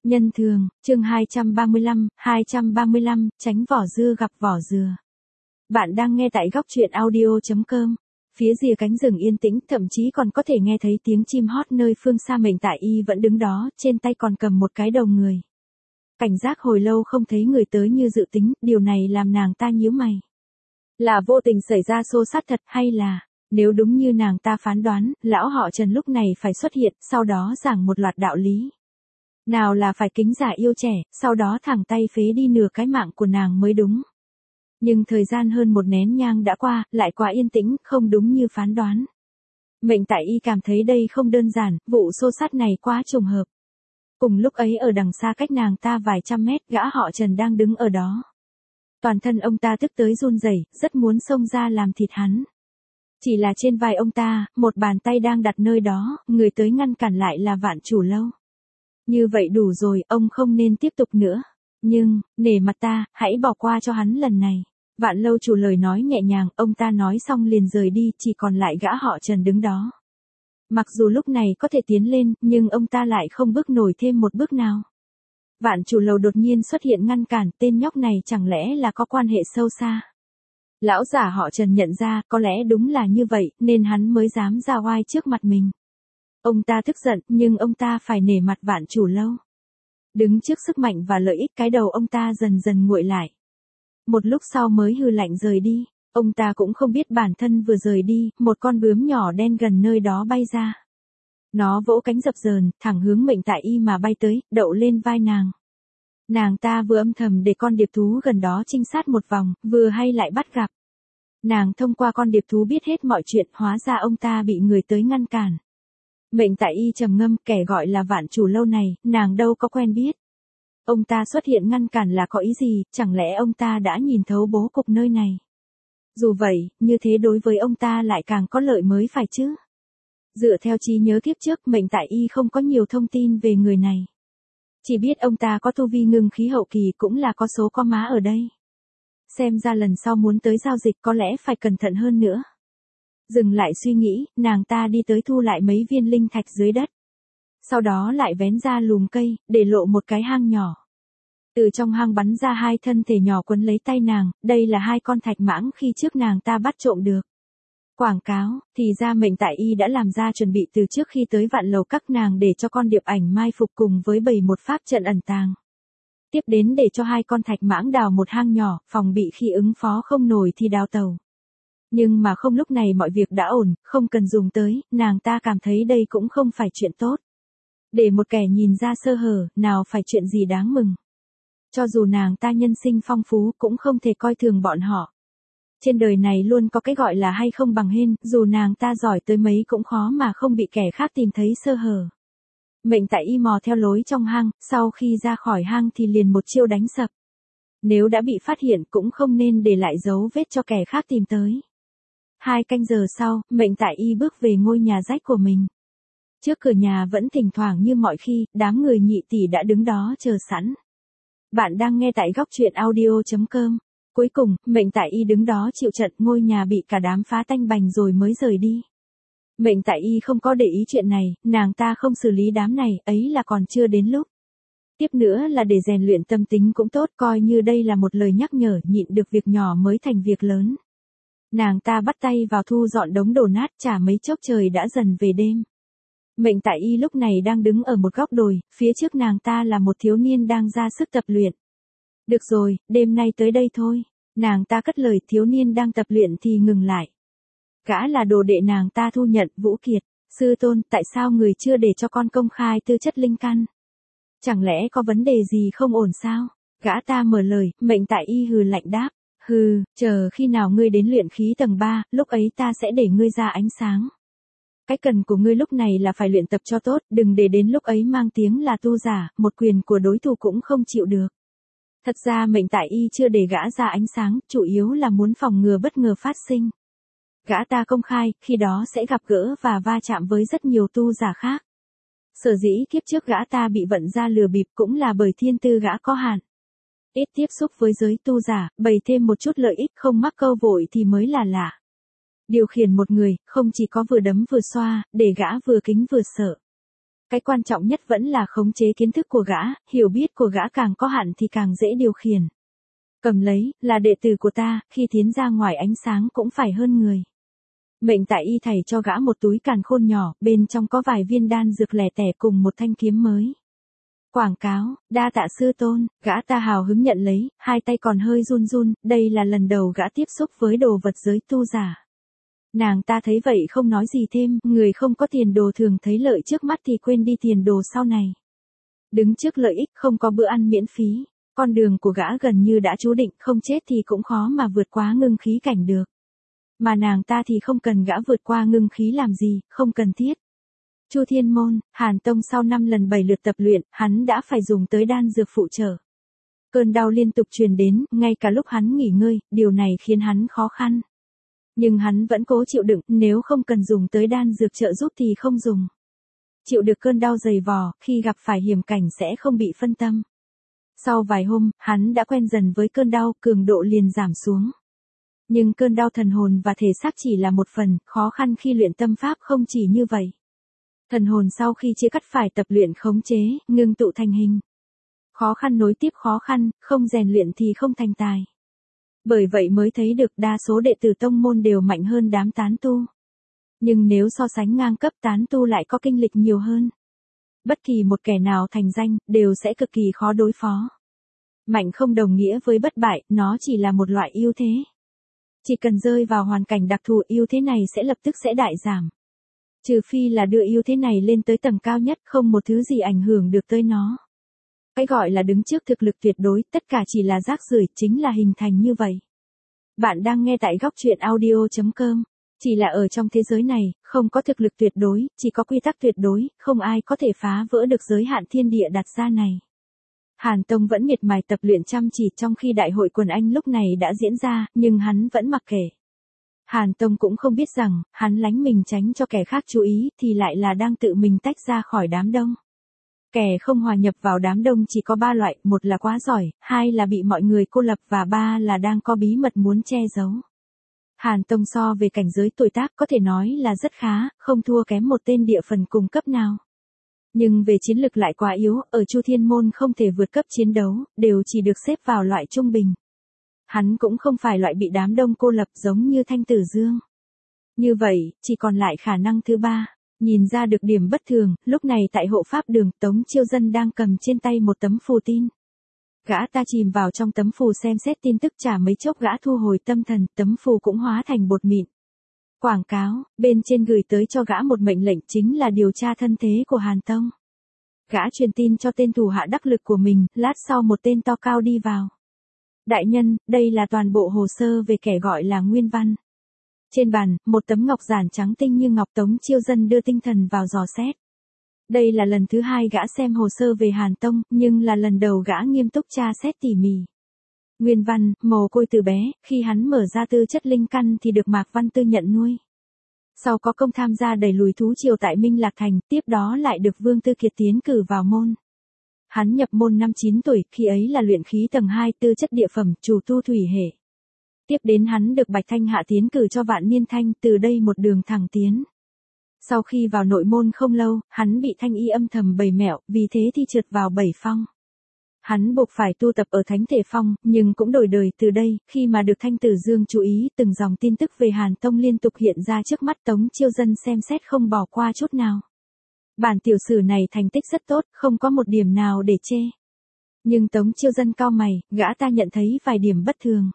Nhân thường, chương 235, tránh vỏ dưa gặp vỏ dừa. Bạn đang nghe tại góc truyện audio.com. Phía rìa cánh rừng yên tĩnh, thậm chí còn có thể nghe thấy tiếng chim hót nơi phương xa. Mệnh Tại Y vẫn đứng đó, trên tay còn cầm một cái đầu người. Cảnh giác hồi lâu không thấy người tới như dự tính, điều này làm nàng ta nhíu mày. Là vô tình xảy ra xô xát thật hay là, nếu đúng như nàng ta phán đoán, lão họ Trần lúc này phải xuất hiện, sau đó giảng một loạt đạo lý. Nào là phải kính già yêu trẻ, sau đó thẳng tay phế đi nửa cái mạng của nàng mới đúng. Nhưng thời gian hơn một nén nhang đã qua, lại quá yên tĩnh, không đúng như phán đoán. Mệnh Tại Y cảm thấy đây không đơn giản, vụ xô xát này quá trùng hợp. Cùng lúc ấy ở đằng xa cách nàng ta vài trăm mét, gã họ Trần đang đứng ở đó. Toàn thân ông ta tức tới run rẩy, rất muốn xông ra làm thịt hắn. Chỉ là trên vai ông ta, một bàn tay đang đặt nơi đó, người tới ngăn cản lại là Vạn Chủ Lâu. Như vậy đủ rồi, ông không nên tiếp tục nữa. Nhưng, nể mặt ta, hãy bỏ qua cho hắn lần này. Vạn Lâu Chủ lời nói nhẹ nhàng, ông ta nói xong liền rời đi, chỉ còn lại gã họ Trần đứng đó. Mặc dù lúc này có thể tiến lên, nhưng ông ta lại không bước nổi thêm một bước nào. Vạn Chủ Lầu đột nhiên xuất hiện ngăn cản, tên nhóc này chẳng lẽ là có quan hệ sâu xa. Lão giả họ Trần nhận ra, có lẽ đúng là như vậy, nên hắn mới dám ra oai trước mặt mình. Ông ta tức giận, nhưng ông ta phải nể mặt Vạn Chủ Lâu. Đứng trước sức mạnh và lợi ích, cái đầu ông ta dần dần nguội lại. Một lúc sau mới hừ lạnh rời đi. Ông ta cũng không biết bản thân vừa rời đi, một con bướm nhỏ đen gần nơi đó bay ra. Nó vỗ cánh dập dờn, thẳng hướng Mệnh Tại Y mà bay tới, đậu lên vai nàng. Nàng ta vừa âm thầm để con điệp thú gần đó trinh sát một vòng, vừa hay lại bắt gặp. Nàng thông qua con điệp thú biết hết mọi chuyện, hóa ra ông ta bị người tới ngăn cản. Mệnh Tại Y trầm ngâm, kẻ gọi là Vạn Chủ Lâu này, nàng đâu có quen biết. Ông ta xuất hiện ngăn cản là có ý gì, chẳng lẽ ông ta đã nhìn thấu bố cục nơi này. Dù vậy, như thế đối với ông ta lại càng có lợi mới phải chứ. Dựa theo trí nhớ kiếp trước, Mệnh Tại Y không có nhiều thông tin về người này. Chỉ biết ông ta có tu vi ngưng khí hậu kỳ, cũng là có số có má ở đây. Xem ra lần sau muốn tới giao dịch có lẽ phải cẩn thận hơn nữa. Dừng lại suy nghĩ, nàng ta đi tới thu lại mấy viên linh thạch dưới đất. Sau đó lại vén ra lùm cây, để lộ một cái hang nhỏ. Từ trong hang bắn ra hai thân thể nhỏ quấn lấy tay nàng, đây là hai con thạch mãng khi trước nàng ta bắt trộm được. Quảng cáo, thì ra Mệnh Tại Y đã làm ra chuẩn bị từ trước khi tới Vạn Lầu các nàng để cho con điệp ảnh mai phục cùng với bày một pháp trận ẩn tàng. Tiếp đến để cho hai con thạch mãng đào một hang nhỏ, phòng bị khi ứng phó không nổi thì đào tàu. Nhưng mà không, lúc này mọi việc đã ổn, không cần dùng tới, nàng ta cảm thấy đây cũng không phải chuyện tốt. Để một kẻ nhìn ra sơ hở, nào phải chuyện gì đáng mừng. Cho dù nàng ta nhân sinh phong phú cũng không thể coi thường bọn họ. Trên đời này luôn có cái gọi là hay không bằng hên, dù nàng ta giỏi tới mấy cũng khó mà không bị kẻ khác tìm thấy sơ hở. Mệnh Tại Y mò theo lối trong hang, sau khi ra khỏi hang thì liền một chiêu đánh sập. Nếu đã bị phát hiện cũng không nên để lại dấu vết cho kẻ khác tìm tới. 2 canh giờ sau, Mệnh Tại Y bước về ngôi nhà rách của mình. Trước cửa nhà vẫn thỉnh thoảng như mọi khi, đám người Nhị tỷ đã đứng đó chờ sẵn. Bạn đang nghe tại góc truyện audio.com. Cuối cùng, Mệnh Tại Y đứng đó chịu trận, ngôi nhà bị cả đám phá tanh bành rồi mới rời đi. Mệnh Tại Y không có để ý chuyện này, nàng ta không xử lý đám này, ấy là còn chưa đến lúc. Tiếp nữa là để rèn luyện tâm tính cũng tốt, coi như đây là một lời nhắc nhở, nhịn được việc nhỏ mới thành việc lớn. Nàng ta bắt tay vào thu dọn đống đổ nát, chả mấy chốc trời đã dần về đêm. Mệnh Tại Y lúc này đang đứng ở một góc đồi, phía trước nàng ta là một thiếu niên đang ra sức tập luyện. Được rồi, đêm nay tới đây thôi. Nàng ta cất lời, thiếu niên đang tập luyện thì ngừng lại. Gã là đồ đệ nàng ta thu nhận, Vũ Kiệt. Sư tôn, tại sao người chưa để cho con công khai tư chất linh căn? Chẳng lẽ có vấn đề gì không ổn sao? Gã ta mở lời, Mệnh Tại Y hừ lạnh đáp. Hừ, chờ khi nào ngươi đến luyện khí tầng 3, lúc ấy ta sẽ để ngươi ra ánh sáng. Cái cần của ngươi lúc này là phải luyện tập cho tốt, đừng để đến lúc ấy mang tiếng là tu giả, một quyền của đối thủ cũng không chịu được. Thật ra Mệnh Tại Y chưa để gã ra ánh sáng, chủ yếu là muốn phòng ngừa bất ngờ phát sinh. Gã ta công khai, khi đó sẽ gặp gỡ và va chạm với rất nhiều tu giả khác. Sở dĩ kiếp trước gã ta bị vận ra lừa bịp cũng là bởi thiên tư gã có hạn. Ít tiếp xúc với giới tu giả, bày thêm một chút lợi ích không mắc câu vội thì mới là lạ. Điều khiển một người, không chỉ có vừa đấm vừa xoa, để gã vừa kính vừa sợ. Cái quan trọng nhất vẫn là khống chế kiến thức của gã, hiểu biết của gã càng có hạn thì càng dễ điều khiển. Cầm lấy, là đệ tử của ta, khi tiến ra ngoài ánh sáng cũng phải hơn người. Mệnh tại y thầy cho gã một túi càn khôn nhỏ, bên trong có vài viên đan dược lẻ tẻ cùng một thanh kiếm mới. Quảng cáo, đa tạ sư tôn, gã ta hào hứng nhận lấy, hai tay còn hơi run run, đây là lần đầu gã tiếp xúc với đồ vật giới tu giả. Nàng ta thấy vậy không nói gì thêm, người không có tiền đồ thường thấy lợi trước mắt thì quên đi tiền đồ sau này. Đứng trước lợi ích không có bữa ăn miễn phí, con đường của gã gần như đã chú định, không chết thì cũng khó mà vượt qua ngưng khí cảnh được. Mà nàng ta thì không cần gã vượt qua ngưng khí làm gì, không cần thiết. Chu Thiên Môn, Hàn Tông sau 5 lần 7 lượt tập luyện, hắn đã phải dùng tới đan dược phụ trợ. Cơn đau liên tục truyền đến, ngay cả lúc hắn nghỉ ngơi, điều này khiến hắn khó khăn. Nhưng hắn vẫn cố chịu đựng, nếu không cần dùng tới đan dược trợ giúp thì không dùng. Chịu được cơn đau dày vò, khi gặp phải hiểm cảnh sẽ không bị phân tâm. Sau vài hôm, hắn đã quen dần với cơn đau, cường độ liền giảm xuống. Nhưng cơn đau thần hồn và thể xác chỉ là một phần, khó khăn khi luyện tâm pháp không chỉ như vậy. Thần hồn sau khi chia cắt phải tập luyện khống chế, ngưng tụ thành hình. Khó khăn nối tiếp khó khăn, không rèn luyện thì không thành tài. Bởi vậy mới thấy được đa số đệ tử tông môn đều mạnh hơn đám tán tu. Nhưng nếu so sánh ngang cấp tán tu lại có kinh lịch nhiều hơn. Bất kỳ một kẻ nào thành danh, đều sẽ cực kỳ khó đối phó. Mạnh không đồng nghĩa với bất bại, nó chỉ là một loại ưu thế. Chỉ cần rơi vào hoàn cảnh đặc thù, ưu thế này sẽ lập tức sẽ đại giảm. Trừ phi là đưa ưu thế này lên tới tầng cao nhất, không một thứ gì ảnh hưởng được tới nó. Cái gọi là đứng trước thực lực tuyệt đối, tất cả chỉ là rác rưởi, chính là hình thành như vậy. Bạn đang nghe tại góc truyện audio.com. Chỉ là ở trong thế giới này, không có thực lực tuyệt đối, chỉ có quy tắc tuyệt đối, không ai có thể phá vỡ được giới hạn thiên địa đặt ra này. Hàn Tông vẫn miệt mài tập luyện chăm chỉ trong khi đại hội quần anh lúc này đã diễn ra, nhưng hắn vẫn mặc kệ. Hàn Tông cũng không biết rằng, hắn lánh mình tránh cho kẻ khác chú ý thì lại là đang tự mình tách ra khỏi đám đông. Kẻ không hòa nhập vào đám đông chỉ có 3 loại, một là quá giỏi, 2 là bị mọi người cô lập và 3 là đang có bí mật muốn che giấu. Hàn Tông so về cảnh giới tuổi tác có thể nói là rất khá, không thua kém một tên địa phần cùng cấp nào. Nhưng về chiến lực lại quá yếu, ở Chu Thiên Môn không thể vượt cấp chiến đấu, đều chỉ được xếp vào loại trung bình. Hắn cũng không phải loại bị đám đông cô lập giống như Thanh Tử Dương. Như vậy, chỉ còn lại khả năng thứ 3. Nhìn ra được điểm bất thường, lúc này tại hộ pháp đường, Tống Chiêu Dân đang cầm trên tay một tấm phù tin. Gã ta chìm vào trong tấm phù xem xét tin tức, chả mấy chốc gã thu hồi tâm thần, tấm phù cũng hóa thành bột mịn. Quảng cáo, bên trên gửi tới cho gã một mệnh lệnh, chính là điều tra thân thế của Hàn Tông. Gã truyền tin cho tên thủ hạ đắc lực của mình, lát sau một tên to cao đi vào. Đại nhân, đây là toàn bộ hồ sơ về kẻ gọi là Nguyên Văn. Trên bàn, một tấm ngọc giản trắng tinh như ngọc. Tống Chiêu Dân đưa tinh thần vào dò xét. Đây là lần thứ 2 gã xem hồ sơ về Hàn Tông, nhưng là lần đầu gã nghiêm túc tra xét tỉ mỉ. Nguyên Văn, mồ côi từ bé, khi hắn mở ra tư chất linh căn thì được Mạc Văn Tư nhận nuôi. Sau có công tham gia đẩy lùi thú triều tại Minh Lạc Thành, tiếp đó lại được Vương Tư Kiệt tiến cử vào môn. Hắn nhập môn năm 9 tuổi, khi ấy là luyện khí tầng 2, tư chất địa phẩm, chủ tu thủy hệ. Tiếp đến hắn được Bạch Thanh Hạ tiến cử cho Vạn Niên Thanh, từ đây một đường thẳng tiến. Sau khi vào nội môn không lâu, hắn bị Thanh Y âm thầm bày mẹo, vì thế thì trượt vào 7 phong. Hắn buộc phải tu tập ở Thánh Thể Phong, nhưng cũng đổi đời từ đây, khi mà được Thanh Tử Dương chú ý, từng dòng tin tức về Hàn Tông liên tục hiện ra trước mắt. Tống Chiêu Dân xem xét không bỏ qua chút nào. Bản tiểu sử này thành tích rất tốt, không có một điểm nào để chê. Nhưng Tống Chiêu Dân cau mày, gã ta nhận thấy vài điểm bất thường.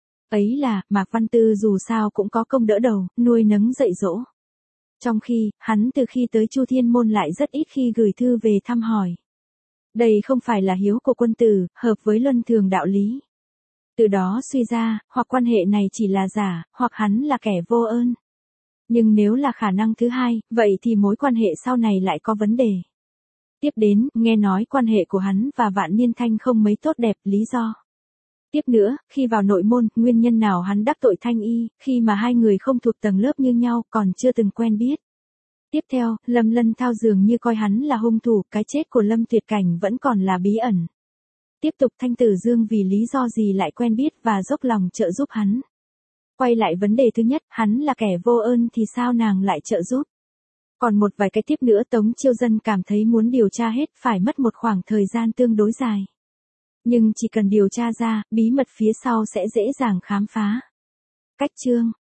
Ấy là, Mạc Văn Tư dù sao cũng có công đỡ đầu, nuôi nấng dạy dỗ. Trong khi, hắn từ khi tới Chu Thiên Môn lại rất ít khi gửi thư về thăm hỏi. Đây không phải là hiếu của quân tử, hợp với luân thường đạo lý. Từ đó suy ra, hoặc quan hệ này chỉ là giả, hoặc hắn là kẻ vô ơn. Nhưng nếu là khả năng thứ 2, vậy thì mối quan hệ sau này lại có vấn đề. Tiếp đến, nghe nói quan hệ của hắn và Vạn Niên Thanh không mấy tốt đẹp, lý do. Tiếp nữa, khi vào nội môn, nguyên nhân nào hắn đắc tội Thanh Y, khi mà hai người không thuộc tầng lớp như nhau, còn chưa từng quen biết. Tiếp theo, Lâm Lân Thao dường như coi hắn là hung thủ, cái chết của Lâm Tuyệt Cảnh vẫn còn là bí ẩn. Tiếp tục, Thanh Tử Dương vì lý do gì lại quen biết và dốc lòng trợ giúp hắn. Quay lại vấn đề thứ nhất, hắn là kẻ vô ơn thì sao nàng lại trợ giúp. Còn một vài cái tiếp nữa Tống Chiêu Dân cảm thấy muốn điều tra hết phải mất một khoảng thời gian tương đối dài. Nhưng chỉ cần điều tra ra, bí mật phía sau sẽ dễ dàng khám phá. Cách chương